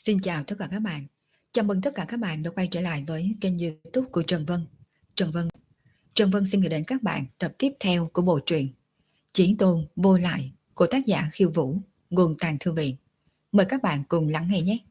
Xin chào tất cả các bạn. Chào mừng tất cả các bạn đã quay trở lại với kênh YouTube của Trần Vân. Trần Vân. Trần Vân xin gửi đến các bạn tập tiếp theo của bộ truyện Chí Tôn Vô Lại của tác giả Khiêu Vũ, nguồn Tàng Thư Viện. Mời các bạn cùng lắng nghe nhé.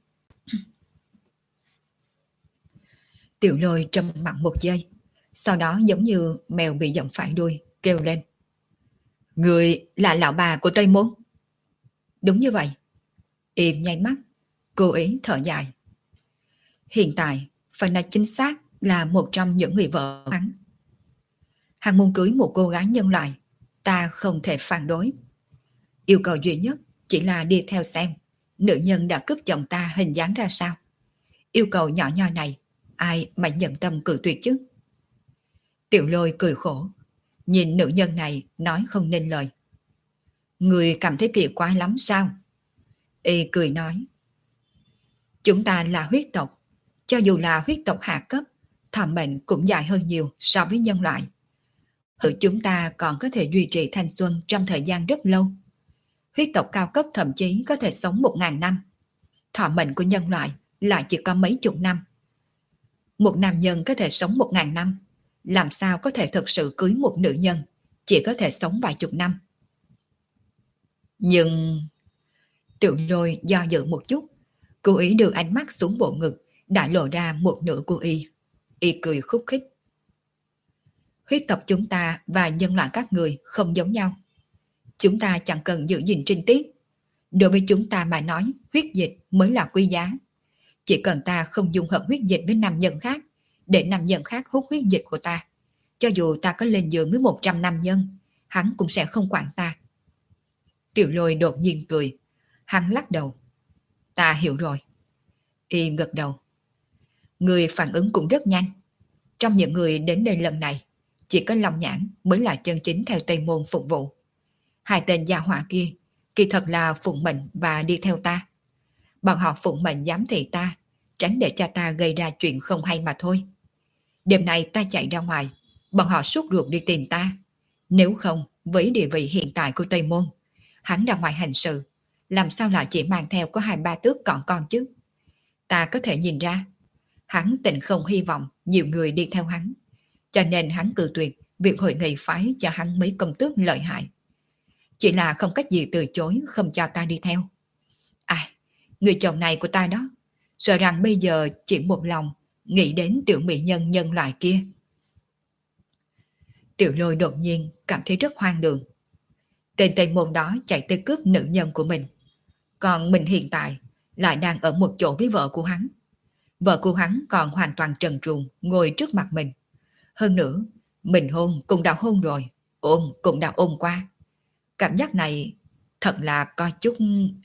Tiểu Lôi trầm mặc một giây, sau đó giống như mèo bị giẫm phải đuôi, kêu lên. Người là lão bà của Tây Môn? Đúng như vậy. Im nháy mắt, cố ý thở dài. Hiện tại, phải nói chính xác là một trong những người vợ của hắn. Hắn muốn cưới một cô gái nhân loại, ta không thể phản đối. Yêu cầu duy nhất chỉ là đi theo xem nữ nhân đã cướp chồng ta hình dáng ra sao. Yêu cầu nhỏ nhoi này, ai mà nhận tâm cự tuyệt chứ? Tiểu Lôi cười khổ, nhìn nữ nhân này nói không nên lời. Người cảm thấy kỳ quái lắm sao? Y cười nói. Chúng ta là huyết tộc, cho dù là huyết tộc hạ cấp, thọ mệnh cũng dài hơn nhiều so với nhân loại. Chúng ta còn có thể duy trì thanh xuân trong thời gian rất lâu. Huyết tộc cao cấp thậm chí có thể sống 1000 năm. Thọ mệnh của nhân loại lại chỉ có mấy chục năm. Một nam nhân có thể sống 1000 năm, làm sao có thể thực sự cưới một nữ nhân chỉ có thể sống vài chục năm? Nhưng Tiểu Lôi do dự một chút, cố ý đưa ánh mắt xuống bộ ngực đã lộ ra một nửa của y. Y cười khúc khích. Huyết tộc chúng ta và nhân loại các người không giống nhau. Chúng ta chẳng cần giữ gìn trinh tiết. Đối với chúng ta mà nói, huyết dịch mới là quý giá. Chỉ cần ta không dung hợp huyết dịch với nam nhân khác, để nam nhân khác hút huyết dịch của ta, cho dù ta có lên giường với 100 nam nhân, hắn cũng sẽ không quản ta. Tiểu Lôi đột nhiên cười. Hắn lắc đầu. Ta hiểu rồi. Y gật đầu. Người phản ứng cũng rất nhanh. Trong những người đến đây lần này, chỉ có Long Nhãn mới là chân chính theo Tây Môn phục vụ. Hai tên gia hỏa kia kỳ thật là phụng mệnh và đi theo ta. Bọn họ phụng mệnh giám thị ta, tránh để cha ta gây ra chuyện không hay mà thôi. Đêm nay ta chạy ra ngoài, bọn họ sốt ruột đi tìm ta. Nếu không, với địa vị hiện tại của Tây Môn, hắn ra ngoài hành sự, làm sao lại chỉ mang theo có 2-3 tước còn con chứ? Ta có thể nhìn ra, hắn tình không hy vọng nhiều người đi theo hắn, cho nên hắn cự tuyệt việc hội nghị phái cho hắn mấy công tước lợi hại. Chỉ là không cách gì từ chối không cho ta đi theo. Người chồng này của ta đó, sợ rằng bây giờ chỉ một lòng nghĩ đến tiểu mỹ nhân nhân loại kia. Tiểu Lôi đột nhiên cảm thấy rất hoang đường. Tên Tây Môn đó chạy tới cướp nữ nhân của mình, còn mình hiện tại lại đang ở một chỗ với vợ của hắn. Vợ của hắn còn hoàn toàn trần truồng ngồi trước mặt mình. Hơn nữa, mình hôn cũng đã hôn rồi, ôm cũng đã ôm qua. Cảm giác này thật là có chút...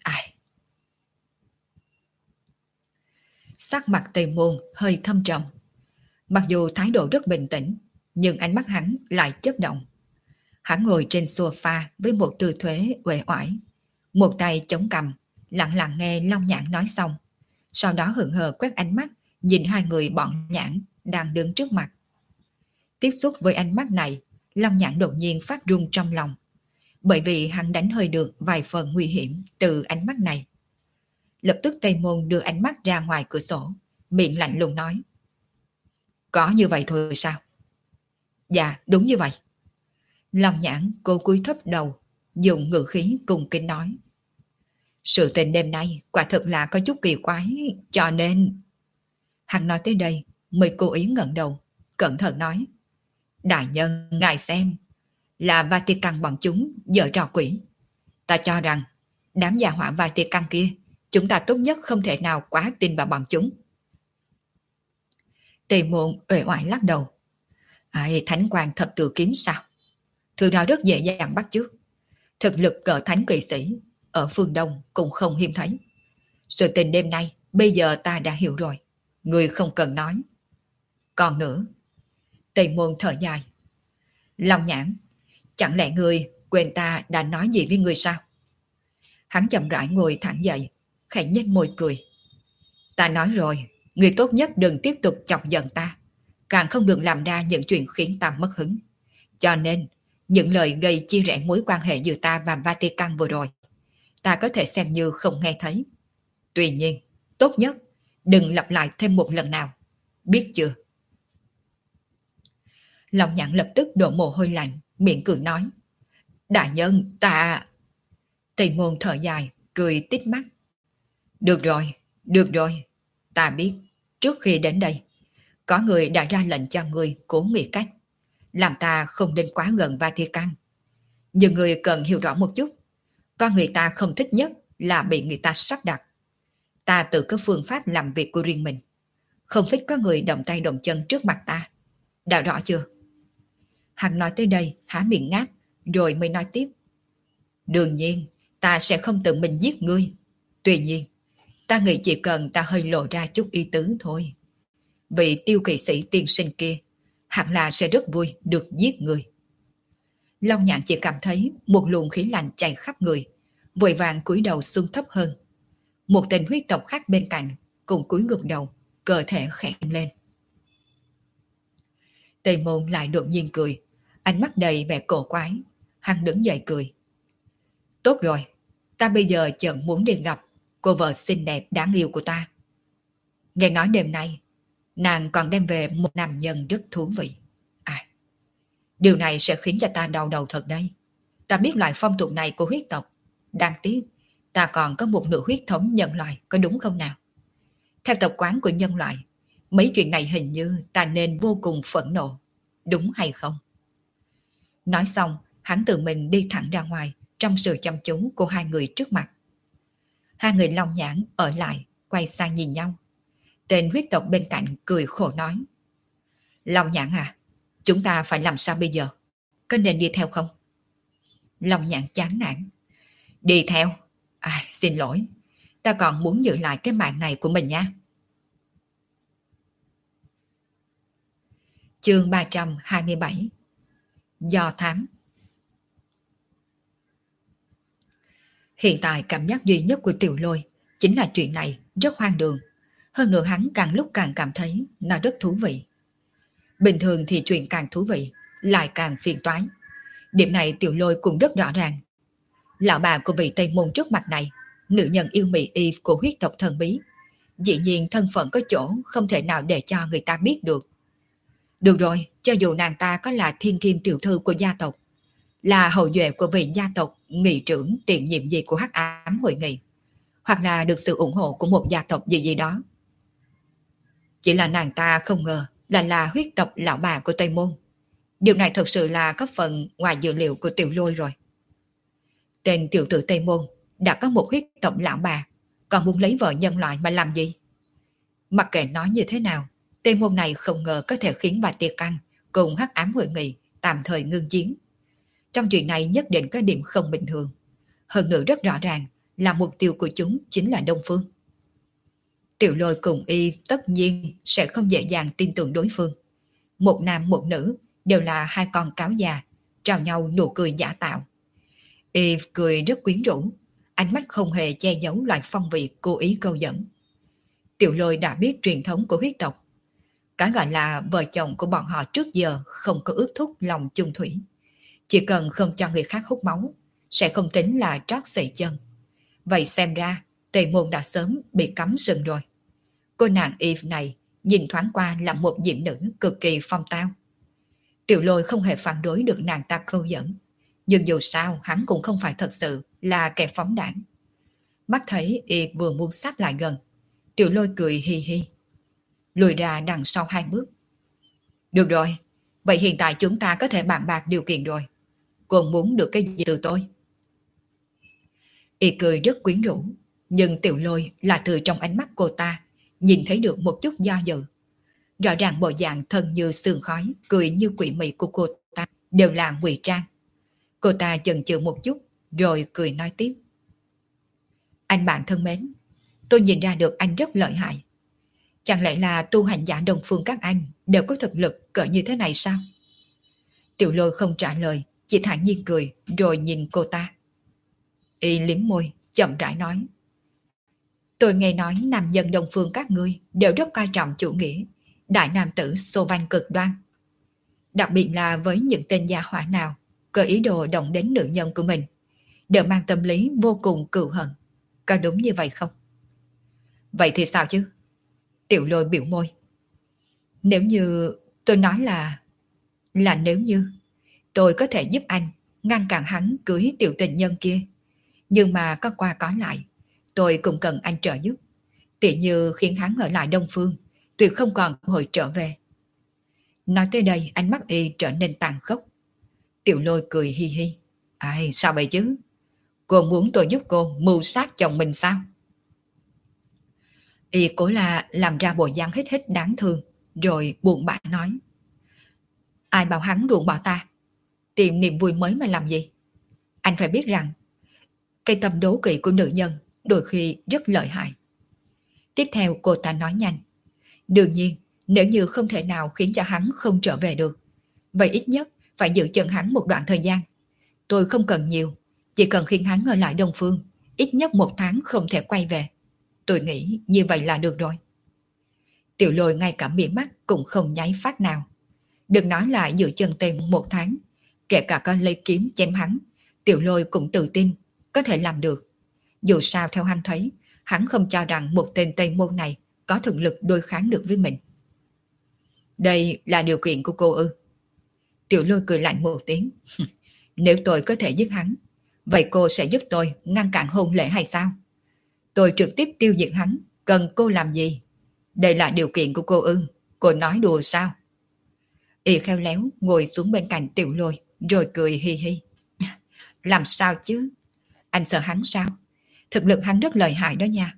Sắc mặt Tây Môn hơi thâm trầm. Mặc dù thái độ rất bình tĩnh, nhưng ánh mắt hắn lại chớp động. Hắn ngồi trên sofa với một tư thế uể oải, một tay chống cằm, lặng lặng nghe Long Nhãn nói xong, sau đó hững hờ quét ánh mắt nhìn hai người bọn Nhãn đang đứng trước mặt. Tiếp xúc với ánh mắt này, Long Nhãn đột nhiên phát run trong lòng, bởi vì hắn đánh hơi được vài phần nguy hiểm từ ánh mắt này. Lập tức Tây Môn đưa ánh mắt ra ngoài cửa sổ, miệng lạnh lùng nói. Có như vậy thôi sao? Dạ, đúng như vậy. Long Nhãn cố cúi thấp đầu, dùng ngữ khí cung kính nói. Sự tình đêm nay quả thực là có chút kỳ quái, cho nên... Hắn nói tới đây, mới cố ý ngẩng đầu, cẩn thận nói. Đại nhân, ngài xem, là Vatican bọn chúng giở trò quỷ. Ta cho rằng, đám gia hỏa Vatican kia, chúng ta tốt nhất không thể nào quá tin vào bọn chúng. Tề Môn uể oải lắc đầu. Thánh quan thập tự kiếm sao? Thứ đó rất dễ dàng bắt chước. Thực lực cỡ thánh kỵ sĩ ở phương Đông cũng không hiếm thấy. Sự tình đêm nay bây giờ ta đã hiểu rồi, người không cần nói. Còn nữa, Tề Môn thở dài. Long Nhãn, chẳng lẽ người quên ta đã nói gì với người sao? Hắn chậm rãi ngồi thẳng dậy, khẽ nhếch môi cười. Ta nói rồi, người tốt nhất đừng tiếp tục chọc giận ta, càng không được làm ra những chuyện khiến ta mất hứng. Cho nên, những lời gây chia rẽ mối quan hệ giữa ta và Vatican vừa rồi, ta có thể xem như không nghe thấy. Tuy nhiên, Tốt nhất, đừng lặp lại thêm một lần nào. Biết chưa? Long Nhãn lập tức đổ mồ hôi lạnh, miệng cười nói. Đại nhân, ta... Tây Môn thở dài, cười tít mắt. Được rồi, ta biết. Trước khi đến đây, có người đã ra lệnh cho người cố nghĩ cách, làm ta không nên quá gần Va Thi Căn. Nhưng người cần hiểu rõ một chút, con người ta không thích nhất là bị người ta sắp đặt. Ta tự có phương pháp làm việc của riêng mình, không thích có người động tay động chân trước mặt ta. Đã rõ chưa? Hắn nói tới đây, há miệng ngáp, rồi mới nói tiếp. Đương nhiên, ta sẽ không tự mình giết ngươi. Tuy nhiên, ta nghĩ chỉ cần ta hơi lộ ra chút ý tứ thôi. Vị Tiêu kỵ sĩ tiên sinh kia, hẳn là sẽ rất vui được giết ngươi. Long Nhãn chỉ cảm thấy một luồng khí lạnh chạy khắp người, vội vàng cúi đầu xuống thấp hơn. Một tên huyết tộc khác bên cạnh cùng cúi ngược đầu, cơ thể khẽ lên. Tây Môn lại đột nhiên cười, ánh mắt đầy vẻ cổ quái. Hắn đứng dậy cười. Tốt rồi, ta bây giờ chợt muốn đi gặp cô vợ xinh đẹp đáng yêu của ta. Nghe nói đêm nay, nàng còn đem về một nam nhân rất thú vị. Điều này sẽ khiến cho ta đau đầu thật đấy. Ta biết loại phong tục này của huyết tộc. Đáng tiếc, ta còn có một nửa huyết thống nhân loại, có đúng không nào? Theo tập quán của nhân loại, mấy chuyện này hình như ta nên vô cùng phẫn nộ. Đúng hay không? Nói xong, hắn tự mình đi thẳng ra ngoài trong sự chăm chú của hai người trước mặt. Hai người Long Nhãn ở lại, quay sang nhìn nhau. Tên huyết tộc bên cạnh cười khổ nói. Long Nhãn à, chúng ta phải làm sao bây giờ? Có nên đi theo không? Long Nhãn chán nản. Đi theo? Xin lỗi. Ta còn muốn giữ lại cái mạng này của mình nha. Chương 327. Do thám. Hiện tại cảm giác duy nhất của Tiểu Lôi chính là chuyện này rất hoang đường. Hơn nữa hắn càng lúc càng cảm thấy nó rất thú vị. Bình thường thì chuyện càng thú vị, lại càng phiền toái. Điểm này Tiểu Lôi cũng rất rõ ràng. Lão bà của vị Tây Môn trước mặt này, nữ nhân yêu mị y của huyết tộc thần bí, dĩ nhiên thân phận có chỗ không thể nào để cho người ta biết được. Được rồi, cho dù nàng ta có là thiên kim tiểu thư của gia tộc, là hậu duệ của vị gia tộc nghị trưởng tiền nhiệm gì của Hắc Ám hội nghị, hoặc là được sự ủng hộ của một gia tộc gì gì đó. Chỉ là nàng ta không ngờ là huyết tộc lão bà của Tây Môn. Điều này thật sự là có phần ngoài dự liệu của Tiểu Lôi rồi. Tên tiểu tử Tây Môn đã có một huyết tộc lão bà, còn muốn lấy vợ nhân loại mà làm gì? Mặc kệ nói như thế nào, Tây Môn này không ngờ có thể khiến bà Tiệc Căn cùng Hắc Ám hội nghị tạm thời ngưng chiến. Trong chuyện này nhất định có điểm không bình thường. Hơn nữa rất rõ ràng là mục tiêu của chúng chính là Đông Phương. Tiểu Lôi cùng y tất nhiên sẽ không dễ dàng tin tưởng đối phương. Một nam một nữ đều là hai con cáo già, trao nhau nụ cười giả tạo. Y cười rất quyến rũ, ánh mắt không hề che giấu loại phong vị cố ý câu dẫn. Tiểu Lôi đã biết truyền thống của huyết tộc. Cái gọi là vợ chồng của bọn họ trước giờ không có ước thúc lòng chung thủy. Chỉ cần không cho người khác hút máu, sẽ không tính là trót xệ chân. Vậy xem ra, Tây Môn đã sớm bị cấm sừng rồi. Cô nàng Eve này nhìn thoáng qua là một diễm nữ cực kỳ phong tao. Tiểu Lôi không hề phản đối được nàng ta câu dẫn. Nhưng dù sao hắn cũng không phải thật sự là kẻ phóng đảng. Mắt thấy Eve vừa muốn sát lại gần, Tiểu Lôi cười hi hi, lùi ra đằng sau hai bước. Được rồi, vậy hiện tại chúng ta có thể bàn bạc điều kiện rồi. Còn muốn được cái gì từ tôi? Y cười rất quyến rũ, nhưng Tiểu Lôi là từ trong ánh mắt cô ta nhìn thấy được một chút do dự. Rõ ràng bộ dạng thân như sương khói, cười như quỷ mị của cô ta đều là ngụy trang. Cô ta chần chừ một chút, rồi cười nói tiếp. Anh bạn thân mến, tôi nhìn ra được anh rất lợi hại. Chẳng lẽ là tu hành giả Đông Phương các anh đều có thực lực cỡ như thế này sao? Tiểu Lôi không trả lời, chỉ thản nhiên cười, rồi nhìn cô ta. Y liếm môi, chậm rãi nói. Tôi nghe nói nam nhân Đông Phương các ngươi đều rất coi trọng chủ nghĩa, đại nam tử xô vanh cực đoan. Đặc biệt là với những tên gia hỏa nào có ý đồ động đến nữ nhân của mình, đều mang tâm lý vô cùng cừu hận. Có đúng như vậy không? Vậy thì sao chứ? Tiểu Lôi biểu môi. Nếu như tôi nói là nếu như tôi có thể giúp anh ngăn cản hắn cưới tiểu tình nhân kia, nhưng mà có qua có lại, tôi cũng cần anh trợ giúp. Tỉ như khiến hắn ở lại Đông Phương, tuyệt không còn cơ hội trở về. Nói tới đây ánh mắt y trở nên tàn khốc. Tiểu Lôi cười hi hi. Ai, sao vậy chứ? Cô muốn tôi giúp cô mưu sát chồng mình sao? Y cố là làm ra bộ dáng hít hít đáng thương, rồi buồn bã nói. Ai bảo hắn ruồng bỏ ta? Tìm niềm vui mới mà làm gì? Anh phải biết rằng, cái tâm đố kỵ của nữ nhân đôi khi rất lợi hại. Tiếp theo cô ta nói nhanh. Đương nhiên, nếu như không thể nào khiến cho hắn không trở về được, vậy ít nhất phải giữ chân hắn một đoạn thời gian. Tôi không cần nhiều, chỉ cần khiến hắn ở lại Đông Phương, ít nhất 1 tháng không thể quay về. Tôi nghĩ như vậy là được rồi. Tiểu Lôi ngay cả mí mắt cũng không nháy phát nào. Đừng nói là giữ chân tên 1 tháng, kể cả con lấy kiếm chém hắn, Tiểu Lôi cũng tự tin có thể làm được. Dù sao theo hắn thấy, hắn không cho rằng một tên Tây Môn này có thực lực đối kháng được với mình. Đây là điều kiện của cô ư? Tiểu Lôi cười lạnh một tiếng. Nếu tôi có thể giết hắn, vậy cô sẽ giúp tôi ngăn cản hôn lễ hay sao? Tôi trực tiếp tiêu diệt hắn, cần cô làm gì? Đây là điều kiện của cô ư? Cô nói đùa sao? Y khéo léo ngồi xuống bên cạnh Tiểu Lôi, rồi cười hi hi. Làm sao chứ? Anh sợ hắn sao? Thực lực hắn rất lợi hại đó nha.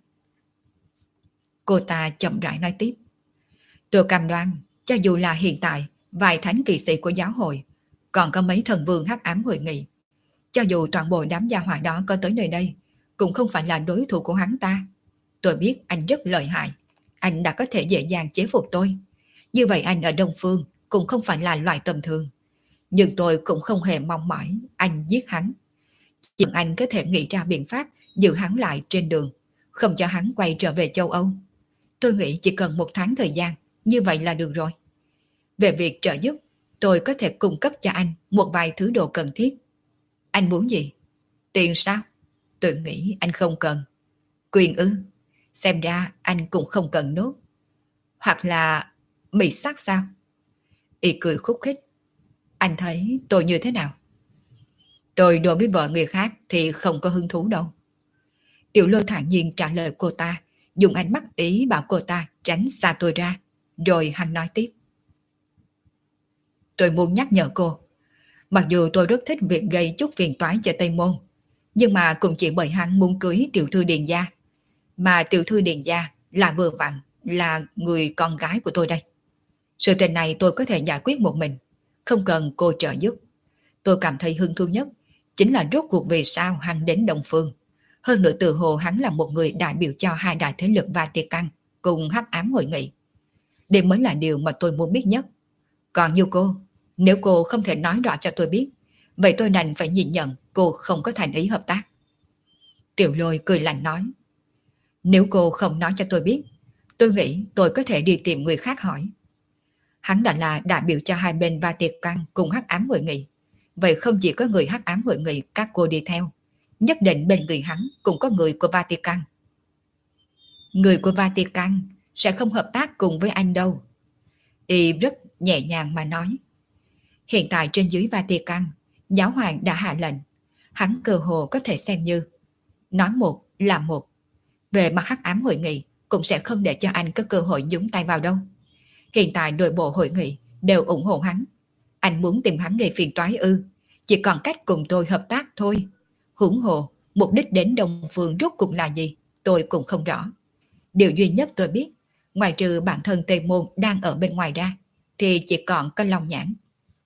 Cô ta chậm rãi nói tiếp. Tôi cam đoan, cho dù là hiện tại, vài thánh kỵ sĩ của giáo hội, còn có mấy thần vương hắc ám hội nghị, cho dù toàn bộ đám gia hỏa đó có tới nơi đây, cũng không phải là đối thủ của hắn ta. Tôi biết anh rất lợi hại, anh đã có thể dễ dàng chế phục tôi. Như vậy anh ở Đông Phương cũng không phải là loại tầm thường. Nhưng tôi cũng không hề mong mỏi anh giết hắn. Chỉ anh có thể nghĩ ra biện pháp giữ hắn lại trên đường, không cho hắn quay trở về châu Âu. Tôi nghĩ chỉ cần 1 tháng thời gian, như vậy là được rồi. Về việc trợ giúp, tôi có thể cung cấp cho anh một vài thứ đồ cần thiết. Anh muốn gì? Tiền sao? Tôi nghĩ anh không cần. Quyền ư? Xem ra anh cũng không cần nốt. Hoặc là mị sắc sao? Y cười khúc khích. Anh thấy tôi như thế nào? Tôi đối với vợ người khác thì không có hứng thú đâu. Tiểu Lôi thản nhiên trả lời cô ta, dùng ánh mắt ý bảo cô ta tránh xa tôi ra. Rồi hắn nói tiếp. Tôi muốn nhắc nhở cô, mặc dù tôi rất thích việc gây chút phiền toái cho Tây Môn, nhưng mà cũng chỉ bởi hắn muốn cưới tiểu thư Điền gia. Mà tiểu thư Điền gia là vừa vặn là người con gái của tôi đây. Sự tình này tôi có thể giải quyết một mình, không cần cô trợ giúp. Tôi cảm thấy hứng thú nhất chính là rốt cuộc vì sao hắn đến Đông Phương. Hơn nữa từ hồ hắn là một người đại biểu cho hai đại thế lực Vatican cùng hắc ám hội nghị. Đây mới là điều mà tôi muốn biết nhất. Còn như cô, nếu cô không thể nói rõ cho tôi biết, vậy tôi đành phải nhìn nhận cô không có thành ý hợp tác. Tiểu Lôi cười lạnh nói. Nếu cô không nói cho tôi biết, tôi nghĩ tôi có thể đi tìm người khác hỏi. Hắn đã là đại biểu cho hai bên Vatican cùng hắc ám hội nghị. Vậy không chỉ có người hắc ám hội nghị các cô đi theo, nhất định bên người hắn cũng có người của Vatican. Người của Vatican sẽ không hợp tác cùng với anh đâu. Y rất nhẹ nhàng mà nói. Hiện tại trên dưới Vatican, giáo hoàng đã hạ lệnh, hắn cơ hồ có thể xem như nói một là một. Về mặt hắc ám hội nghị cũng sẽ không để cho anh có cơ hội nhúng tay vào đâu. Hiện tại nội bộ hội nghị đều ủng hộ hắn. Anh muốn tìm hắn gây phiền toái ư? Chỉ còn cách cùng tôi hợp tác thôi. Huống hồ, mục đích đến Đông Phương rốt cuộc là gì, tôi cũng không rõ. Điều duy nhất tôi biết, ngoài trừ bản thân Tây Môn đang ở bên ngoài ra, thì chỉ còn có Long Nhãn.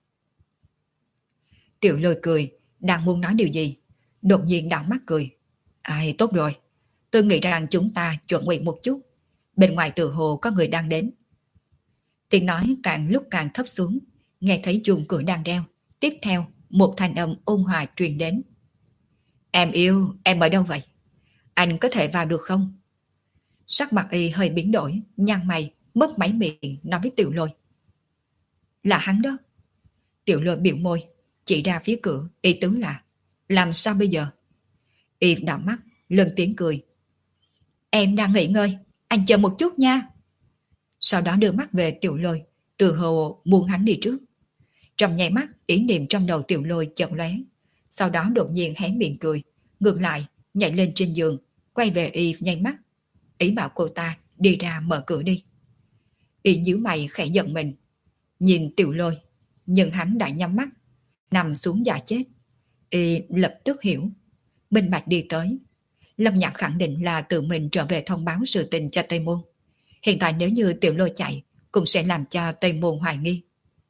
Tiểu Lôi cười, đang muốn nói điều gì, đột nhiên đảo mắt cười. Ai, tốt rồi, tôi nghĩ rằng chúng ta chuẩn bị một chút. Bên ngoài từ hồ có người đang đến. Tiếng nói càng lúc càng thấp xuống, nghe thấy chuông cửa đang reo. Tiếp theo, một thanh âm ôn hòa truyền đến. Em yêu, em ở đâu vậy? Anh có thể vào được không? Sắc mặt y hơi biến đổi, nhăn mày, mấp máy miệng nói với Tiểu Lôi. Là hắn đó. Tiểu Lôi biểu môi, chỉ ra phía cửa, ý tứ là làm sao bây giờ? Y đỏ mắt, lên tiếng cười. Em đang nghỉ ngơi, Anh chờ một chút nha. Sau đó đưa mắt về Tiểu Lôi, từ hồ muốn hắn đi trước. Trong nháy mắt, ý niệm trong đầu Tiểu Lôi chợt lóe, sau đó đột nhiên hé miệng cười, ngược lại nhảy lên trên giường, quay về y nháy mắt, ý bảo cô ta đi ra mở cửa đi. Y nhíu mày khẽ giận mình, nhìn Tiểu Lôi, nhưng hắn đã nhắm mắt, nằm xuống giả chết. Y lập tức hiểu, minh bạch đi tới. Lâm Nhạc khẳng định là tự mình trở về thông báo sự tình cho Tây Môn. Hiện tại nếu như Tiểu Lôi chạy, cũng sẽ làm cho Tây Môn hoài nghi.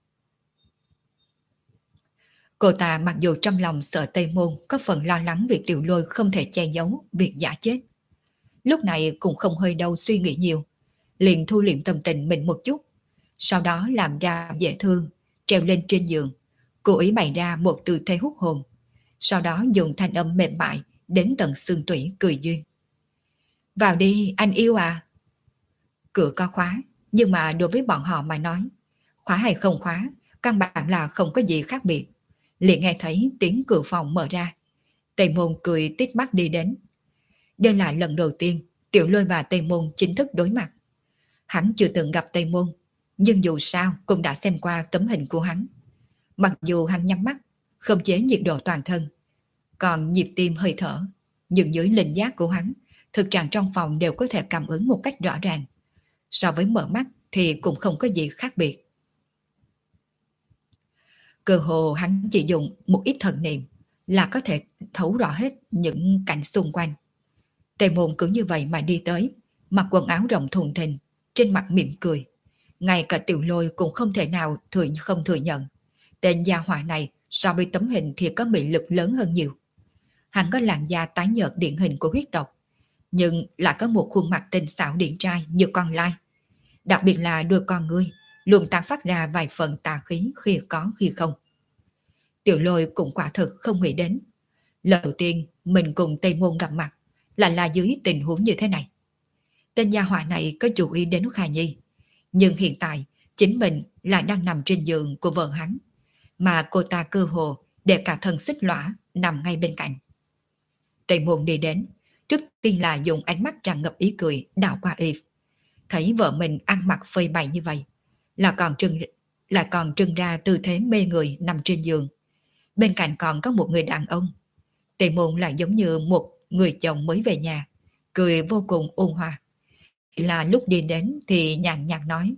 Cô ta mặc dù trong lòng sợ Tây Môn có phần lo lắng việc Tiểu Lôi không thể che giấu việc giả chết, lúc này cũng không hơi đâu suy nghĩ nhiều, liền thu liệm tâm tình mình một chút, sau đó làm ra dễ thương, treo lên trên giường, cố ý bày ra một tư thế hút hồn, sau đó dùng thanh âm mềm mại đến tận xương tủy cười duyên. Vào đi anh yêu à. Cửa có khóa, nhưng mà đối với bọn họ mà nói, khóa hay không khóa, căn bản là không có gì khác biệt. Liền nghe thấy tiếng cửa phòng mở ra. Tây Môn cười tít mắt đi đến. Đây là lần đầu tiên Tiểu Lôi và Tây Môn chính thức đối mặt. Hắn chưa từng gặp Tây Môn, nhưng dù sao cũng đã xem qua tấm hình của hắn. Mặc dù hắn nhắm mắt, khống chế nhiệt độ toàn thân, còn nhịp tim hơi thở, nhưng dưới linh giác của hắn, thực trạng trong phòng đều có thể cảm ứng một cách rõ ràng. So với mở mắt thì cũng không có gì khác biệt. Cơ hồ hắn chỉ dùng một ít thần niệm là có thể thấu rõ hết những cảnh xung quanh. Tề Môn cứ như vậy mà đi tới, mặc quần áo rộng thùng thình, trên mặt mỉm cười. Ngay cả Tiểu Lôi cũng không thể nào không thừa nhận. Tên gia hỏa này so với tấm hình thì có mị lực lớn hơn nhiều. Hắn có làn da tái nhợt điển hình của huyết tộc, nhưng lại có một khuôn mặt tinh xảo điển trai như con lai. Đặc biệt là đôi con ngươi luôn tán phát ra vài phần tà khí khi có khi không. Tiểu Lôi cũng quả thực không nghĩ đến, lần đầu tiên mình cùng Tây Môn gặp mặt là dưới tình huống như thế này. Tên gia hỏa này có chú ý đến Kha Nhi, nhưng hiện tại chính mình lại đang nằm trên giường của vợ hắn, mà cô ta cơ hồ để cả thân xích lõa nằm ngay bên cạnh. Tây Môn đi đến, trước tiên là dùng ánh mắt tràn ngập ý cười đảo qua y. Thấy vợ mình ăn mặc phơi bày như vậy, lại còn trưng ra tư thế mê người nằm trên giường. Bên cạnh còn có một người đàn ông. Tề Môn lại giống như một người chồng mới về nhà, cười vô cùng ôn hòa. Là lúc đi đến thì nhàn nhạt nói: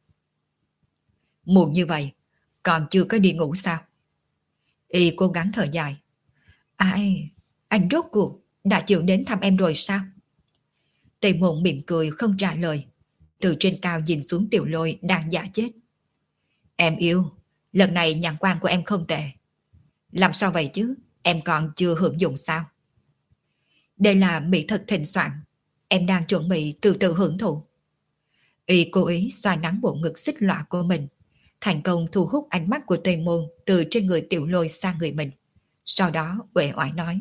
Muộn như vậy, còn chưa có đi ngủ sao? Y cố gắng thở dài. Ai, anh rốt cuộc đã chịu đến thăm em rồi sao? Tề Môn mỉm cười không trả lời, từ trên cao nhìn xuống Tiểu Lôi đang giả chết. Em yêu, lần này nhãn quan của em không tệ. Làm sao vậy chứ, em còn chưa hưởng dụng sao? Đây là mỹ thực thịnh soạn, em đang chuẩn bị từ từ hưởng thụ. Y cố ý xoa nắng bộ ngực xích lõa của mình, thành công thu hút ánh mắt của Tây Môn từ trên người Tiểu Lôi sang người mình. Sau đó uể oải nói: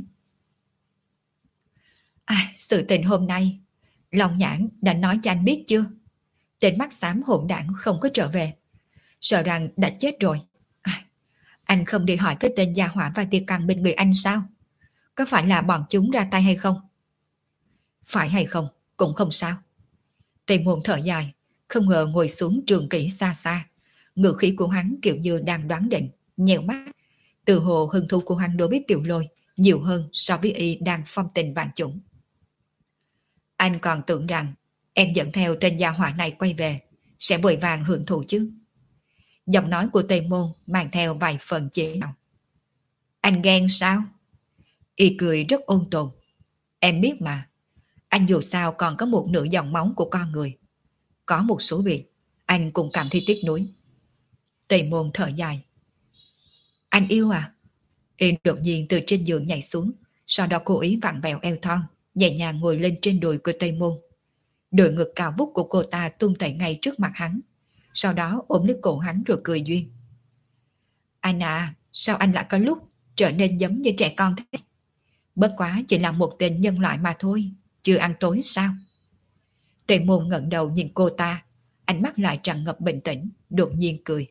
sự tình hôm nay, Long Nhãn đã nói cho anh biết chưa? Tên mắt xám hỗn đảng không có trở về, sợ rằng đã chết rồi. Anh không đi hỏi cái tên gia hỏa và tiệc căng bên người anh sao? Có phải là bọn chúng ra tay hay không? Phải hay không cũng không sao. Tây Môn thở dài, không ngờ ngồi xuống trường kỷ xa xa. Ngữ khí của hắn kiểu như đang đoán định, nhèo mắt. Từ hồ hứng thú của hắn đối với Tiểu Lôi nhiều hơn so với y đang phong tình vạn chủng. Anh còn tưởng rằng em dẫn theo tên gia hỏa này quay về sẽ vội vàng hưởng thụ chứ? Giọng nói của Tây Môn mang theo vài phần chế nhạo. Anh ghen sao? Y cười rất ôn tồn. Em biết mà, anh dù sao còn có một nửa dòng máu của con người. Có một số việc anh cũng cảm thấy tiếc nuối. Tây Môn thở dài. Anh yêu à? Y đột nhiên từ trên giường nhảy xuống, sau đó cố ý vặn vẹo eo thon, nhẹ nhàng ngồi lên trên đùi của Tây Môn. Đôi ngực cao vút của cô ta tung tẩy ngay trước mặt hắn, sau đó ôm lấy cổ hắn rồi cười duyên. Anh à, sao anh lại có lúc trở nên giống như trẻ con thế? Bất quá chỉ là một tên nhân loại mà thôi, chưa ăn tối sao? Tề Môn ngẩng đầu nhìn cô ta, ánh mắt lại tràn ngập bình tĩnh, đột nhiên cười.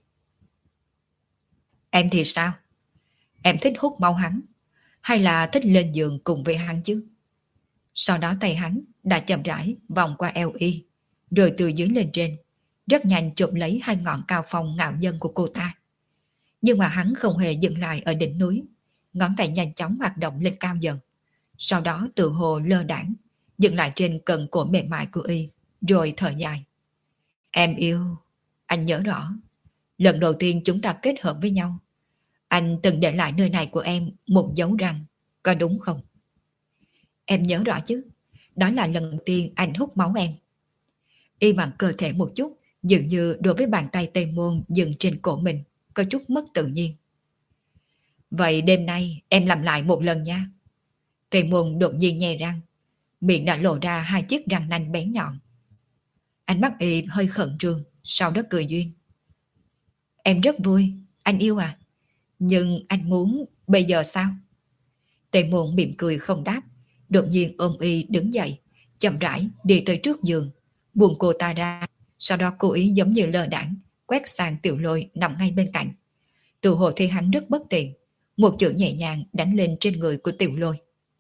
Em thì sao? Em thích hút máu hắn, hay là thích lên giường cùng với hắn chứ? Sau đó tay hắn đã chậm rãi vòng qua eo y, rồi từ dưới lên trên, rất nhanh chụp lấy hai ngọn cao phong ngạo nhân của cô ta. Nhưng mà hắn không hề dừng lại ở đỉnh núi, ngón tay nhanh chóng hoạt động lên cao dần. Sau đó tự hồ lơ đãng, dừng lại trên cần cổ mềm mại của y, rồi thở dài. Em yêu, anh nhớ rõ, lần đầu tiên chúng ta kết hợp với nhau, anh từng để lại nơi này của em một dấu răng, có đúng không? Em nhớ rõ chứ, đó là lần đầu tiên anh hút máu em. Y bằng cơ thể một chút, dường như đối với bàn tay Tây Môn dừng trên cổ mình, có chút mất tự nhiên. Vậy đêm nay em làm lại một lần nha. Tây Môn đột nhiên nhe răng, miệng đã lộ ra hai chiếc răng nanh bén nhọn. Ánh mắt Y hơi khẩn trương, sau đó cười duyên. Em rất vui, anh yêu à? Nhưng anh muốn bây giờ sao? Tề Môn mỉm cười không đáp, đột nhiên ôm Y đứng dậy, chậm rãi đi tới trước giường, buông cô ta ra, sau đó cố ý giống như lơ đãng quét sang Tiểu Lôi nằm ngay bên cạnh. Tự hồ thấy hắn rất bất tiện, một chữ nhẹ nhàng đánh lên trên người của Tiểu Lôi.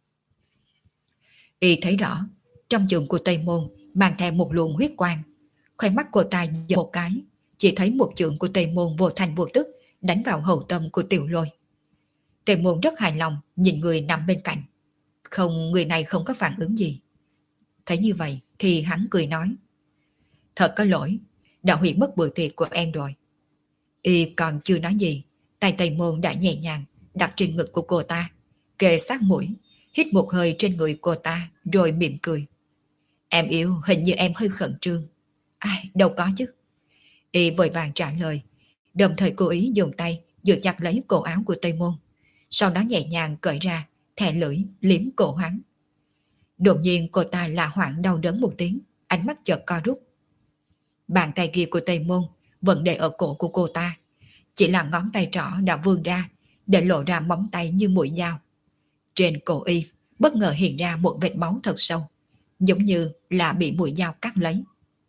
Y thấy rõ, trong giường của Tây Môn mang theo một luồng huyết quang, khoe mắt cô ta giật một cái, chỉ thấy một chưởng của Tây Môn vô thành vô tức đánh vào hậu tâm của Tiểu Lôi. Tề Môn rất hài lòng nhìn người nằm bên cạnh. Không, người này không có phản ứng gì. Thấy như vậy thì hắn cười nói. Thật có lỗi, đã hủy mất bữa tiệc của em rồi. Y còn chưa nói gì, tay Tề Môn đã nhẹ nhàng đặt trên ngực của cô ta, kề sát mũi, hít một hơi trên người cô ta rồi mỉm cười. Em yêu, hình như em hơi khẩn trương. Ai, đâu có chứ. Y vội vàng trả lời, đồng thời cố ý dùng tay giữ chặt lấy cổ áo của Tây Môn, sau đó nhẹ nhàng cởi ra, thè lưỡi liếm cổ hắn. Đột nhiên cô ta là hoảng đau đớn một tiếng, ánh mắt chợt co rút. Bàn tay kia của Tây Môn vẫn để ở cổ của cô ta, chỉ là ngón tay trỏ đã vươn ra để lộ ra móng tay như mũi dao. Trên cổ Y bất ngờ hiện ra một vệt máu thật sâu, giống như là bị mũi dao cắt lấy.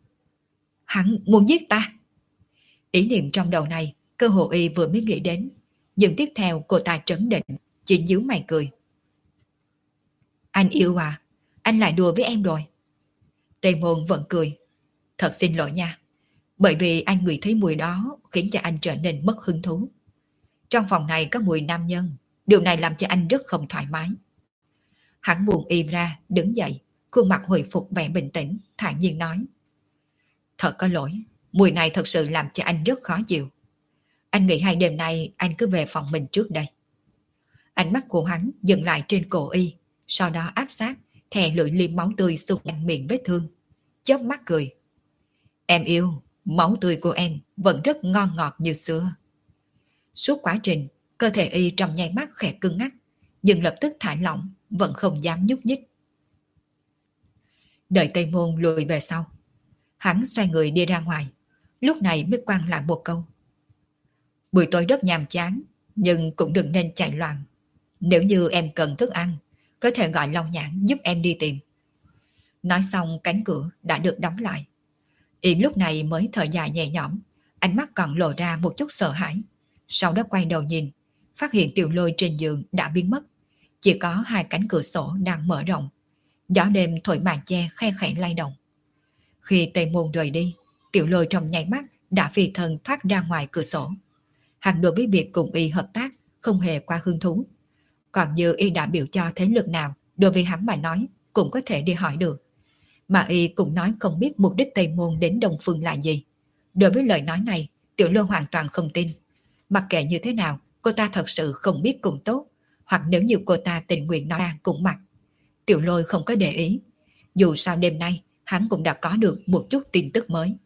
Hắn muốn giết ta. Ý niệm trong đầu này cơ hồ Y vừa mới nghĩ đến, nhưng tiếp theo cô ta trấn định, chỉ nhíu mày cười. Anh yêu à, anh lại đùa với em rồi. Tề Môn vẫn cười. Thật xin lỗi nha, bởi vì anh ngửi thấy mùi đó khiến cho anh trở nên mất hứng thú. Trong phòng này có mùi nam nhân, điều này làm cho anh rất không thoải mái. Hắn buông Y ra, đứng dậy, khuôn mặt hồi phục vẻ bình tĩnh, thản nhiên nói. Thật có lỗi, mùi này thật sự làm cho anh rất khó chịu. Anh nghĩ hai đêm nay anh cứ về phòng mình trước đây. Ánh mắt của hắn dừng lại trên cổ Y, sau đó áp sát, thè lưỡi liếm máu tươi xung quanh miệng vết thương. Chớp mắt cười. Em yêu, máu tươi của em vẫn rất ngon ngọt như xưa. Suốt quá trình, cơ thể Y trong nháy mắt khẽ cứng ngắc, nhưng lập tức thả lỏng, vẫn không dám nhúc nhích. Đợi Tây Môn lùi về sau, hắn xoay người đi ra ngoài, lúc này mới quăng lại một câu. Buổi tối rất nhàm chán, nhưng cũng đừng nên chạy loạn. Nếu như em cần thức ăn, có thể gọi Long Nhãn giúp em đi tìm. Nói xong cánh cửa đã được đóng lại. Yểm lúc này mới thở dài nhẹ nhõm, ánh mắt còn lộ ra một chút sợ hãi. Sau đó quay đầu nhìn, phát hiện Tiểu Lôi trên giường đã biến mất. Chỉ có hai cánh cửa sổ đang mở rộng. Gió đêm thổi màn che khe khẽ lay động. Khi Tây Môn rời đi, Tiểu Lôi trong nháy mắt đã phi thân thoát ra ngoài cửa sổ. Hắn đối với việc cùng Y hợp tác không hề qua hứng thú. Còn như Y đã biểu cho thế lực nào, đối với hắn mà nói cũng có thể đi hỏi được. Mà Y cũng nói không biết mục đích Tây Môn đến Đông Phương là gì. Đối với lời nói này, Tiểu Lôi hoàn toàn không tin. Mặc kệ như thế nào, cô ta thật sự không biết cũng tốt, hoặc nếu như cô ta tình nguyện nói ra cũng mặc. Tiểu Lôi không có để ý. Dù sao đêm nay, hắn cũng đã có được một chút tin tức mới.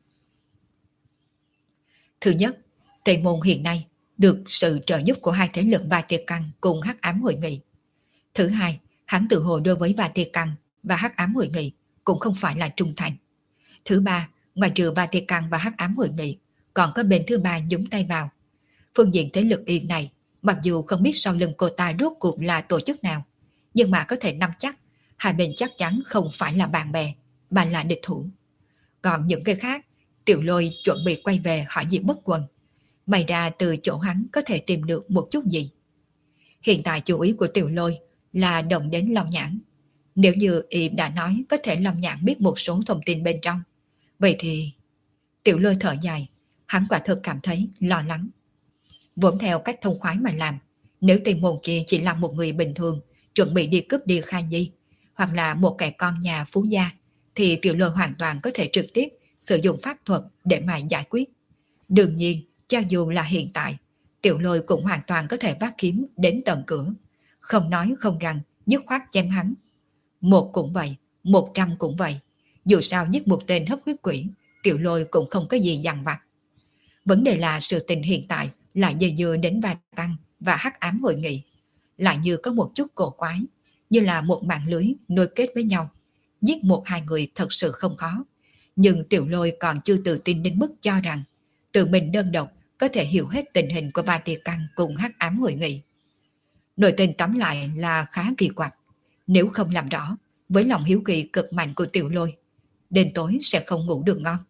Thứ nhất, Tây Môn hiện nay được sự trợ giúp của hai thế lực và Tiệt Căn cùng Hắc Ám Hội Nghị. Thứ hai, hắn tự hồ đối với và Tiệt Căn và Hắc Ám Hội Nghị cũng không phải là trung thành. Thứ ba, ngoài trừ và Tiệt Căn và Hắc Ám Hội Nghị, còn có bên thứ ba nhúng tay vào. Phương diện thế lực Y này, mặc dù không biết sau lưng cô ta rốt cuộc là tổ chức nào, nhưng mà có thể nắm chắc hai bên chắc chắn không phải là bạn bè, mà là địch thủ. Còn những cái khác, Tiểu Lôi chuẩn bị quay về hỏi Diệp Bất Quần. May ra từ chỗ hắn có thể tìm được một chút gì. Hiện tại chú ý của Tiểu Lôi là động đến Long Nhãn. Nếu như Y đã nói có thể Long Nhãn biết một số thông tin bên trong, Vậy thì... Tiểu Lôi thở dài, hắn quả thực cảm thấy lo lắng. Vốn theo cách thông khoái mà làm, nếu tên môn kia chỉ là một người bình thường, chuẩn bị đi cướp đi Kha Nhi, hoặc là một kẻ con nhà phú gia, thì Tiểu Lôi hoàn toàn có thể trực tiếp sử dụng pháp thuật để mà giải quyết. Đương nhiên, cho dù là hiện tại, Tiểu Lôi cũng hoàn toàn có thể vác kiếm đến tận cửa, không nói không rằng, dứt khoát chém hắn. Một cũng vậy, 100 cũng vậy. Dù sao giết một tên hấp huyết quỷ, Tiểu Lôi cũng không có gì dằn vặt. Vấn đề là sự tình hiện tại lại dây dưa đến Va Căng và Hắc Ám hội nghị, lại như có một chút cổ quái, như là một mạng lưới nối kết với nhau. Giết một hai người thật sự không khó, nhưng Tiểu Lôi còn chưa tự tin đến mức cho rằng tự mình đơn độc có thể hiểu hết tình hình của Va Căng cùng Hắc Ám hội nghị. Nội tình tóm lại là khá kỳ quặc, nếu không làm rõ, với lòng hiếu kỳ cực mạnh của Tiểu Lôi, đêm tối sẽ không ngủ được ngon.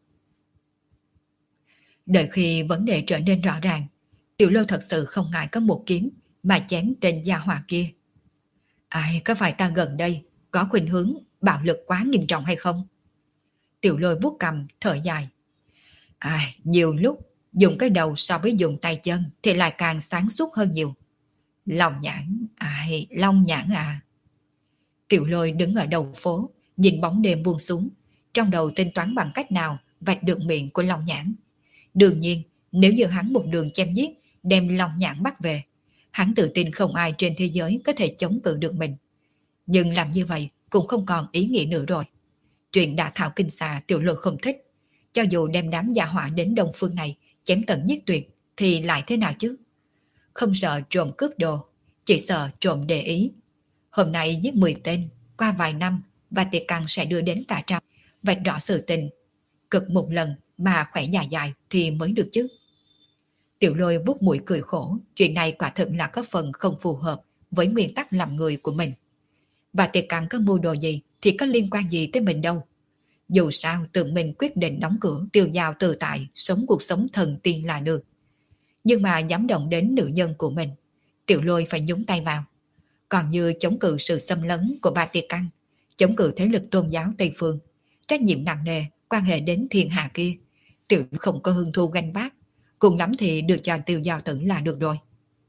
Đợi khi vấn đề trở nên rõ ràng, Tiểu Lôi thật sự không ngại có một kiếm mà chém tên gia hỏa kia. Ai, có phải ta gần đây có khuynh hướng bạo lực quá nghiêm trọng hay không? Tiểu Lôi vuốt cằm thở dài. Ai, nhiều lúc dùng cái đầu so với dùng tay chân thì lại càng sáng suốt hơn nhiều. Long nhãn, ai, long nhãn à. Tiểu Lôi đứng ở đầu phố, nhìn bóng đêm buông xuống, trong đầu tính toán bằng cách nào vạch được miệng của long nhãn. Đương nhiên, nếu như hắn một đường chém giết, đem long nhãn bắt về, hắn tự tin không ai trên thế giới có thể chống cự được mình. Nhưng làm như vậy cũng không còn ý nghĩa nữa rồi. Chuyện đả thảo kinh xà Tiểu Lôi không thích. Cho dù đem đám gia hỏa đến Đông Phương này chém tận giết tuyệt thì lại thế nào chứ? Không sợ trộm cướp đồ, chỉ sợ trộm để ý. Hôm nay giết 10 tên, qua vài năm và tiệc căn sẽ đưa đến cả trăm. Vạch rõ sự tình, cực một lần mà khỏe dài dài thì mới được chứ. Tiểu Lôi vuốt mũi cười khổ, chuyện này quả thực là có phần không phù hợp với nguyên tắc làm người của mình. Và tiệc căn có mưu đồ gì thì có liên quan gì tới mình đâu. Dù sao tự mình quyết định đóng cửa tiêu dao tự tại, sống cuộc sống thần tiên là được. Nhưng mà dám động đến nữ nhân của mình, Tiểu Lôi phải nhúng tay vào. Còn như chống cự sự xâm lấn của Ba Tiệc Căn, chống cự thế lực tôn giáo Tây Phương, trách nhiệm nặng nề quan hệ đến thiên hạ kia, Tiểu Lôi không có hứng thú ganh bác, cùng lắm thì được cho Tiêu Giao Tử là được rồi.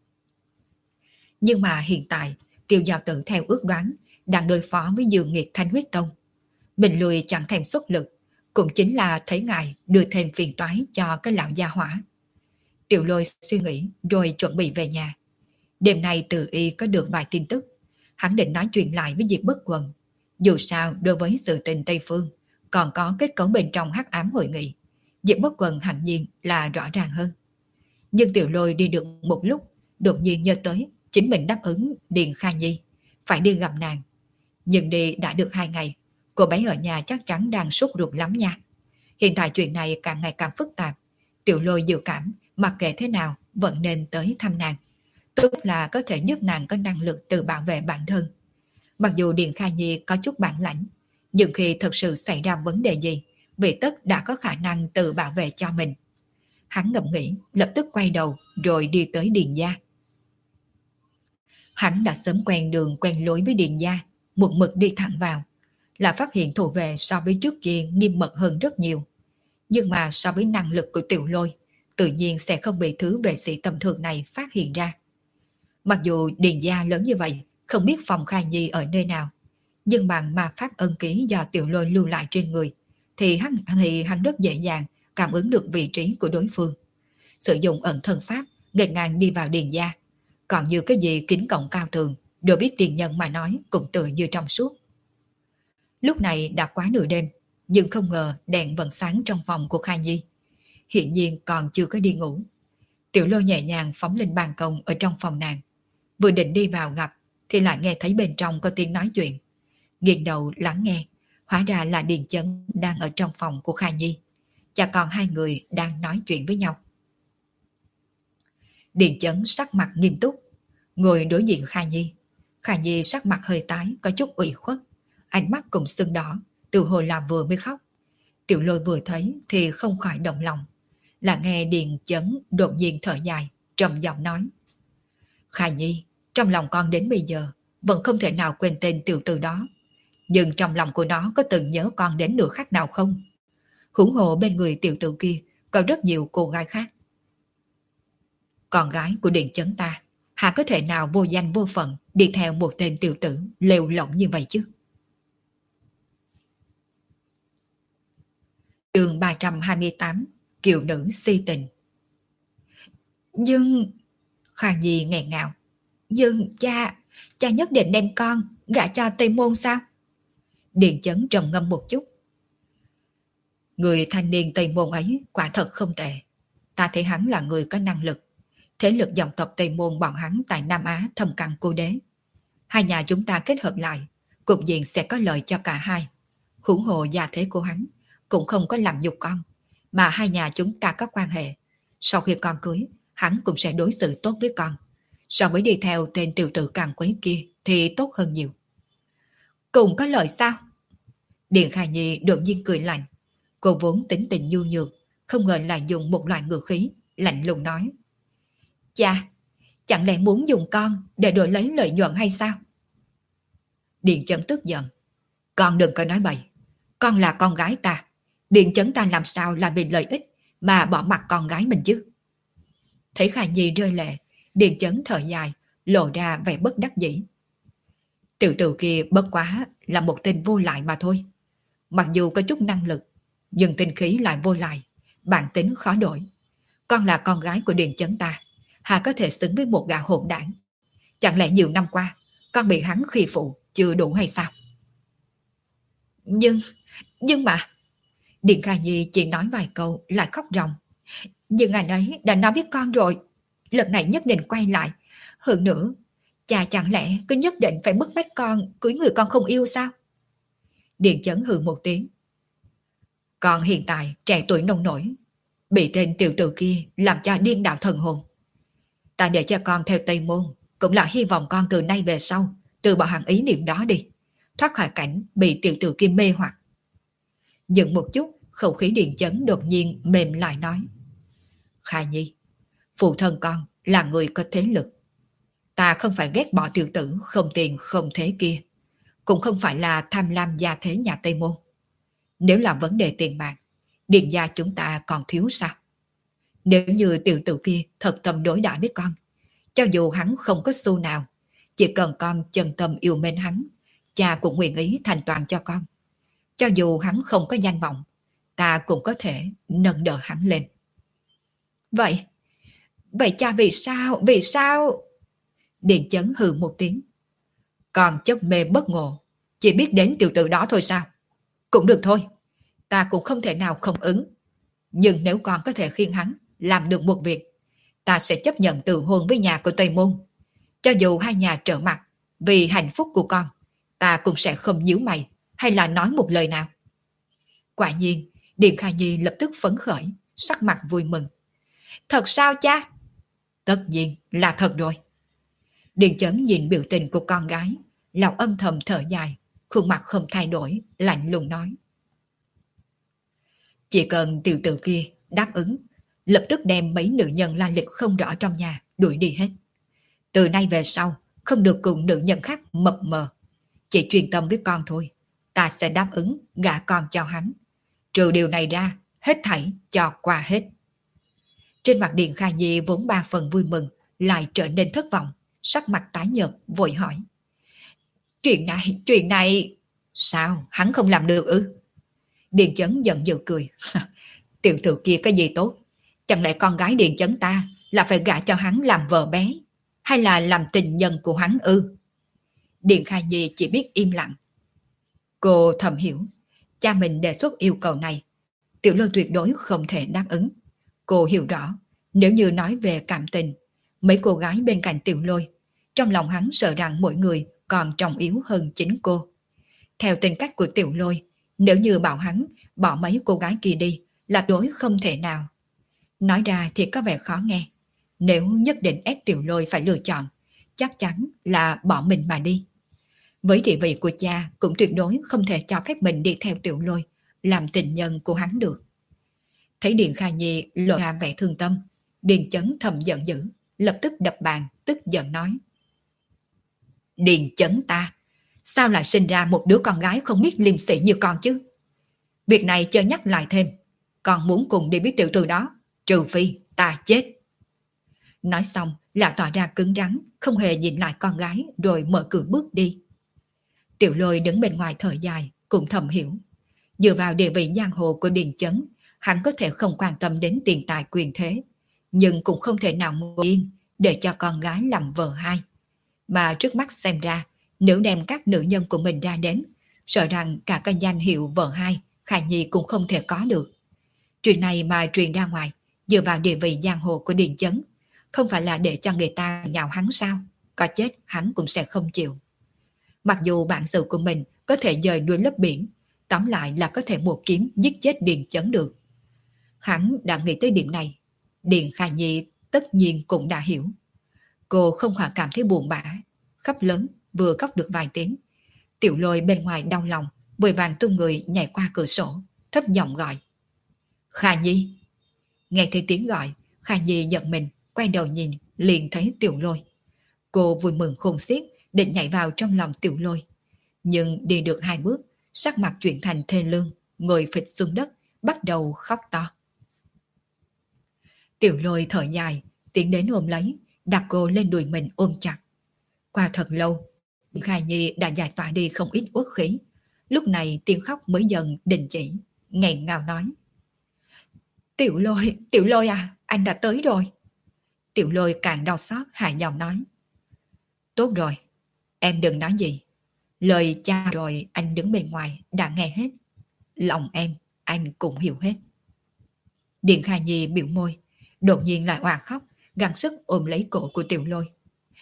Nhưng mà hiện tại Tiêu Giao Tử theo ước đoán đang đối phó với Dương Nghiệt Thanh Huyết Tông. Mình lười chẳng thèm xuất lực, cũng chính là thấy ngài đưa thêm phiền toái cho cái lão gia hỏa. Tiểu Lôi suy nghĩ rồi chuẩn bị về nhà. Đêm nay Từ Y có được vài tin tức, hắn định nói chuyện lại với Diệp Bất Quần. Dù sao đối với sự tình Tây Phương còn có kết cấu bên trong Hắc Ám hội nghị, Diệp Bất Quần hẳn nhiên là rõ ràng hơn. Nhưng Tiểu Lôi đi được một lúc, đột nhiên nhớ tới chính mình đáp ứng Điền Kha Nhi phải đi gặp nàng. Nhưng đi đã được 2 ngày, cô bé ở nhà chắc chắn đang sốt ruột lắm nha. Hiện tại chuyện này càng ngày càng phức tạp. Tiểu Lôi dự cảm mặc kệ thế nào vẫn nên tới thăm nàng. Tốt là có thể giúp nàng có năng lực tự bảo vệ bản thân. Mặc dù Điền Kha Nhi có chút bản lãnh, nhưng khi thật sự xảy ra vấn đề gì, vị tất đã có khả năng tự bảo vệ cho mình. Hắn ngẫm nghĩ, lập tức quay đầu rồi đi tới Điền gia. Hắn đã sớm quen đường quen lối với Điền gia, một mực đi thẳng vào, là phát hiện thủ vệ so với trước kia nghiêm mật hơn rất nhiều. Nhưng mà so với năng lực của Tiểu Lôi, tự nhiên sẽ không bị thứ vệ sĩ tầm thường này phát hiện ra. Mặc dù Điền gia lớn như vậy, không biết phòng Kha Nhi ở nơi nào, nhưng bằng ma pháp ân ký do Tiểu Lôi lưu lại trên người, thì hắn rất dễ dàng cảm ứng được vị trí của đối phương. Sử dụng ẩn thân pháp, nghênh ngang đi vào Điền gia. Còn như cái gì kính cổng cao tường, đối với tiền nhân mà nói cũng tựa như trong suốt. Lúc này đã quá nửa đêm, nhưng không ngờ đèn vẫn sáng trong phòng của Kha Nhi. Hiện nhiên còn chưa có đi ngủ. Tiểu Lôi nhẹ nhàng phóng lên ban công ở trong phòng nàng. Vừa định đi vào gặp, thì lại nghe thấy bên trong có tiếng nói chuyện. Nghiêng đầu lắng nghe, hóa ra là Điền Chấn đang ở trong phòng của Kha Nhi. Cha con hai người đang nói chuyện với nhau. Điền Chấn sắc mặt nghiêm túc, ngồi đối diện Kha Nhi. Kha Nhi sắc mặt hơi tái, có chút ủy khuất, ánh mắt cũng sưng đỏ, từ hồi là vừa mới khóc. Tiểu Lôi vừa thấy thì không khỏi động lòng, là nghe Điền Chấn đột nhiên thở dài, trầm giọng nói: Kha Nhi, trong lòng con đến bây giờ vẫn không thể nào quên tên tiểu tử đó, nhưng trong lòng của nó có từng nhớ con đến nửa khắc nào không? Huống hồ bên người tiểu tử kia có rất nhiều cô gái khác. Con gái của Điền Chấn ta hả có thể nào vô danh vô phận đi theo một tên tiểu tử lêu lỏng như vậy chứ? Chương 328, kiều nữ si tình. Nhưng... Kha Nhi nghẹn ngào. Nhưng cha nhất định đem con gả cho Tây Môn sao? Điền Chấn trầm ngâm một chút. Người thanh niên Tây Môn ấy quả thật không tệ. Ta thấy hắn là người có năng lực. Thế lực dòng tộc Tây Môn bọn hắn tại Nam Á thâm căn cô đế. Hai nhà chúng ta kết hợp lại, cục diện sẽ có lợi cho cả hai. Huống hồ gia thế của hắn cũng không có làm nhục con, mà hai nhà chúng ta có quan hệ. Sau khi con cưới, hắn cũng sẽ đối xử tốt với con. So với đi theo tên tiểu tử càng quấy kia thì tốt hơn nhiều. Cùng có lợi sao? Điền Khả Nhi đột nhiên cười lạnh. Cô vốn tính tình nhu nhược, không ngờ lại dùng một loại ngữ khí, lạnh lùng nói. Cha, chẳng lẽ muốn dùng con để đổi lấy lợi nhuận hay sao? Điền Chấn tức giận. Con đừng có nói bậy. Con là con gái ta. Điền Chấn ta làm sao là vì lợi ích mà bỏ mặt con gái mình chứ? Thấy Khả Nhi rơi lệ, Điền Chấn thở dài, lộ ra vẻ bất đắc dĩ. Tiểu tử kia bất quá là một tên vô lại mà thôi. Mặc dù có chút năng lực, nhưng tinh khí lại vô lại, bản tính khó đổi. Con là con gái của Điền Chấn ta, hà có thể xứng với một gã hỗn đảng. Chẳng lẽ nhiều năm qua, con bị hắn khi phụ chưa đủ hay sao? Nhưng mà... Điền Khả Nhi chỉ nói vài câu lại khóc ròng. Nhưng anh ấy đã nói với con rồi, lần này nhất định quay lại. Hơn nữa, cha chẳng lẽ cứ nhất định phải bức bách con cưới người con không yêu sao? Điền Chấn hừ một tiếng. Con hiện tại trẻ tuổi nông nổi, bị tên tiểu tử kia làm cho điên đạo thần hồn. Ta để cho con theo Tây Môn, cũng là hy vọng con từ nay về sau từ bỏ hẳn ý niệm đó đi, thoát khỏi cảnh bị tiểu tử kia mê hoặc. Dừng một chút, khẩu khí Điền Chấn đột nhiên mềm lại nói. Khả Nhi, phụ thân con là người có thế lực. Ta không phải ghét bỏ tiểu tử không tiền không thế kia, cũng không phải là tham lam gia thế nhà Tây Môn. Nếu là vấn đề tiền bạc, Điền gia chúng ta còn thiếu sao? Nếu như tiểu tử kia thật tâm đối đãi với con, cho dù hắn không có xu nào, chỉ cần con chân tâm yêu mến hắn, cha cũng nguyện ý thành toàn cho con. Cho dù hắn không có danh vọng, ta cũng có thể nâng đỡ hắn lên. Vậy cha vì sao? Điền Chấn hừ một tiếng. Còn chấp mê bất ngộ, chỉ biết đến tiểu tử đó thôi sao? Cũng được thôi, ta cũng không thể nào không ứng. Nhưng nếu con có thể khiêng hắn làm được một việc, ta sẽ chấp nhận từ hôn với nhà của Tây Môn. Cho dù hai nhà trở mặt, vì hạnh phúc của con, ta cũng sẽ không nhíu mày hay là nói một lời nào. Quả nhiên, Điền Khả Nhi lập tức phấn khởi, sắc mặt vui mừng. Thật sao cha? Tất nhiên là thật rồi. Điền Chấn nhìn biểu tình của con gái, lòng âm thầm thở dài, khuôn mặt không thay đổi, lạnh lùng nói. Chỉ cần tiểu tử kia đáp ứng, lập tức đem mấy nữ nhân lai lịch không rõ trong nhà đuổi đi hết. Từ nay về sau, không được cùng nữ nhân khác mập mờ. Chỉ chuyên tâm với con thôi, ta sẽ đáp ứng gả con cho hắn. Trừ điều này ra, hết thảy cho qua hết. Trên mặt Điền Khả Nhi vốn ba phần vui mừng, lại trở nên thất vọng, sắc mặt tái nhợt, vội hỏi. Chuyện này... Sao, hắn không làm được ư? Điền Chấn giận dữ cười. Tiểu tử kia có gì tốt? Chẳng lẽ con gái Điền Chấn ta là phải gả cho hắn làm vợ bé, hay là làm tình nhân của hắn ư? Điền Khả Nhi chỉ biết im lặng. Cô thầm hiểu, cha mình đề xuất yêu cầu này, Tiểu Lôi tuyệt đối không thể đáp ứng. Cô hiểu rõ, nếu như nói về cảm tình, mấy cô gái bên cạnh Tiểu Lôi, trong lòng hắn sợ rằng mỗi người còn trọng yếu hơn chính cô. Theo tính cách của Tiểu Lôi, nếu như bảo hắn bỏ mấy cô gái kia đi là đối không thể nào. Nói ra thì có vẻ khó nghe. Nếu nhất định ép Tiểu Lôi phải lựa chọn, chắc chắn là bỏ mình mà đi. Với địa vị của cha cũng tuyệt đối không thể cho phép mình đi theo Tiểu Lôi, làm tình nhân của hắn được. Thấy Điền Khả Nhi lộ ra vẻ thương tâm, Điền Chấn thầm giận dữ, lập tức đập bàn, tức giận nói. Điền Chấn ta, sao lại sinh ra một đứa con gái không biết liêm sỉ như con chứ? Việc này chớ nhắc lại thêm, Còn muốn cùng đi với tiểu thư đó, trừ phi ta chết. Nói xong là tỏ ra cứng rắn, không hề nhìn lại con gái rồi mở cửa bước đi. Tiểu Lôi đứng bên ngoài thở dài, cũng thầm hiểu. Dựa vào địa vị giang hồ của Điền Chấn, hắn có thể không quan tâm đến tiền tài quyền thế, nhưng cũng không thể nào ngồi yên để cho con gái làm vợ hai. Mà trước mắt xem ra, nếu đem các nữ nhân của mình ra đếm, sợ rằng cả cái danh hiệu vợ hai, Khả Nhi cũng không thể có được. Chuyện này mà truyền ra ngoài, dựa vào địa vị giang hồ của Điền Chấn, không phải là để cho người ta nhạo hắn sao? Có chết hắn cũng sẽ không chịu. Mặc dù bản sự của mình có thể dời đuôi lấp biển, tóm lại là có thể một kiếm giết chết Điền Chấn được. Hắn đã nghĩ tới điểm này, Điền Khả Nhi tất nhiên cũng đã hiểu. Cô không khỏi cảm thấy buồn bã, khóc lớn, vừa khóc được vài tiếng. Tiểu Lôi bên ngoài đau lòng, vội vàng tung người nhảy qua cửa sổ, thấp giọng gọi. Khả Nhi! Nghe thấy tiếng gọi, Khả Nhi giận mình, quay đầu nhìn, liền thấy Tiểu Lôi. Cô vui mừng khôn xiết, định nhảy vào trong lòng Tiểu Lôi. Nhưng đi được 2 bước, sắc mặt chuyển thành thê lương, ngồi phịch xuống đất, bắt đầu khóc to. Tiểu Lôi thở dài, tiến đến ôm lấy, đặt cô lên đùi mình ôm chặt. Qua thật lâu, Khả Nhi đã giải tỏa đi không ít uất khí. Lúc này tiếng khóc mới dần đình chỉ, nghẹn ngào nói. Tiểu Lôi à, anh đã tới rồi. Tiểu Lôi càng đau xót hạ giọng nói. Tốt rồi, em đừng nói gì. Lời cha rồi anh đứng bên ngoài đã nghe hết. Lòng em, anh cũng hiểu hết. Điện Khả Nhi biểu môi, đột nhiên lại òa khóc, gắng sức ôm lấy cổ của Tiểu Lôi.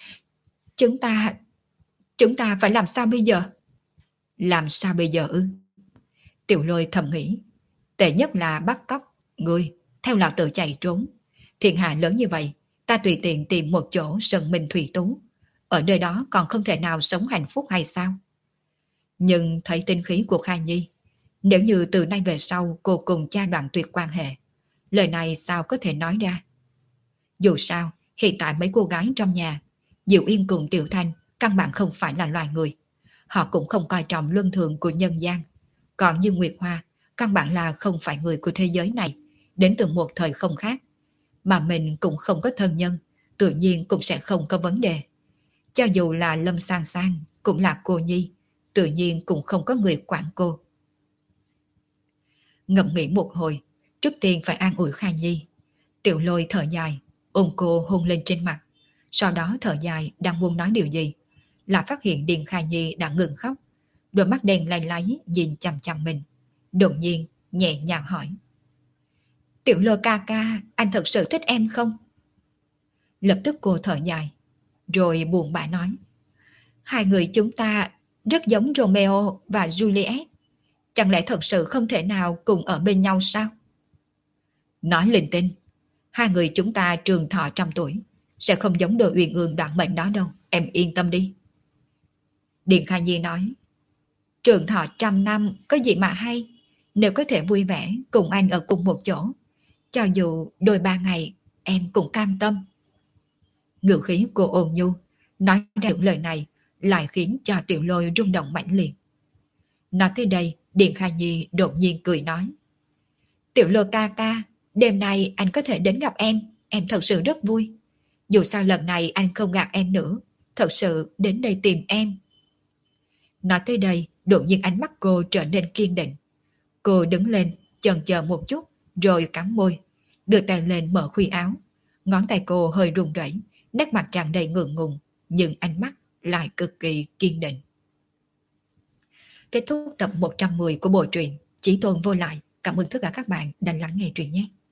Chúng ta phải làm sao bây giờ? Làm sao bây giờ ư? Tiểu Lôi thầm nghĩ, tệ nhất là bắt cóc người, theo lão tự chạy trốn. Thiên hạ lớn như vậy, ta tùy tiện tìm một chỗ sân minh thủy tú. Ở nơi đó còn không thể nào sống hạnh phúc hay sao? Nhưng thấy tinh khí của Khả Nhi, nếu như từ nay về sau cô cùng cha đoạn tuyệt quan hệ, lời này sao có thể nói ra? Dù sao, hiện tại mấy cô gái trong nhà, Diệu Yên cùng Tiểu Thanh căn bản không phải là loài người. Họ cũng không coi trọng luân thường của nhân gian. Còn như Nguyệt Hoa, căn bản là không phải người của thế giới này, đến từ một thời không khác. Mà mình cũng không có thân nhân, tự nhiên cũng sẽ không có vấn đề. Cho dù là Lâm Sang Sang, cũng là cô nhi, tự nhiên cũng không có người quản cô. Ngẫm nghĩ một hồi, trước tiên phải an ủi Khả Nhi. Tiểu Lôi thở dài, ôm cô hôn lên trên mặt. Sau đó thở dài đang muốn nói điều gì, là phát hiện Điền Khả Nhi đã ngừng khóc, đôi mắt đen lay láy nhìn chằm chằm mình. Đột nhiên nhẹ nhàng hỏi. Tiểu Lôi ca ca, anh thật sự thích em không? Lập tức cô thở dài, rồi buồn bã nói. Hai người chúng ta rất giống Romeo và Juliet. Chẳng lẽ thật sự không thể nào cùng ở bên nhau sao? Nói linh tinh. Hai người chúng ta trường thọ 100 tuổi, sẽ không giống đôi uyên ương đoạn mệnh đó đâu. Em yên tâm đi. Điền Khả Nhi nói. Trường thọ 100 năm có gì mà hay. Nếu có thể vui vẻ cùng anh ở cùng một chỗ, cho dù đôi 3 ngày em cũng cam tâm. Ngữ khí của ôn nhu, nói ra những lời này lại khiến cho Tiểu Lôi rung động mãnh liệt. Nói tới đây, Điền Khả Nhi đột nhiên cười nói. Tiểu Lôi ca ca, đêm nay anh có thể đến gặp em thật sự rất vui. Dù sao lần này anh không gạt em nữa, thật sự đến đây tìm em. Nói tới đây, đột nhiên ánh mắt cô trở nên kiên định. Cô đứng lên, chần chờ một chút, rồi cắn môi, đưa tay lên mở khuy áo. Ngón tay cô hơi run rẩy, nét mặt tràn đầy ngượng ngùng, nhưng ánh mắt lại cực kỳ kiên định. Kết thúc tập 110 của bộ truyện Chí Tôn Vô Lại. Cảm ơn tất cả các bạn đã lắng nghe truyện nhé.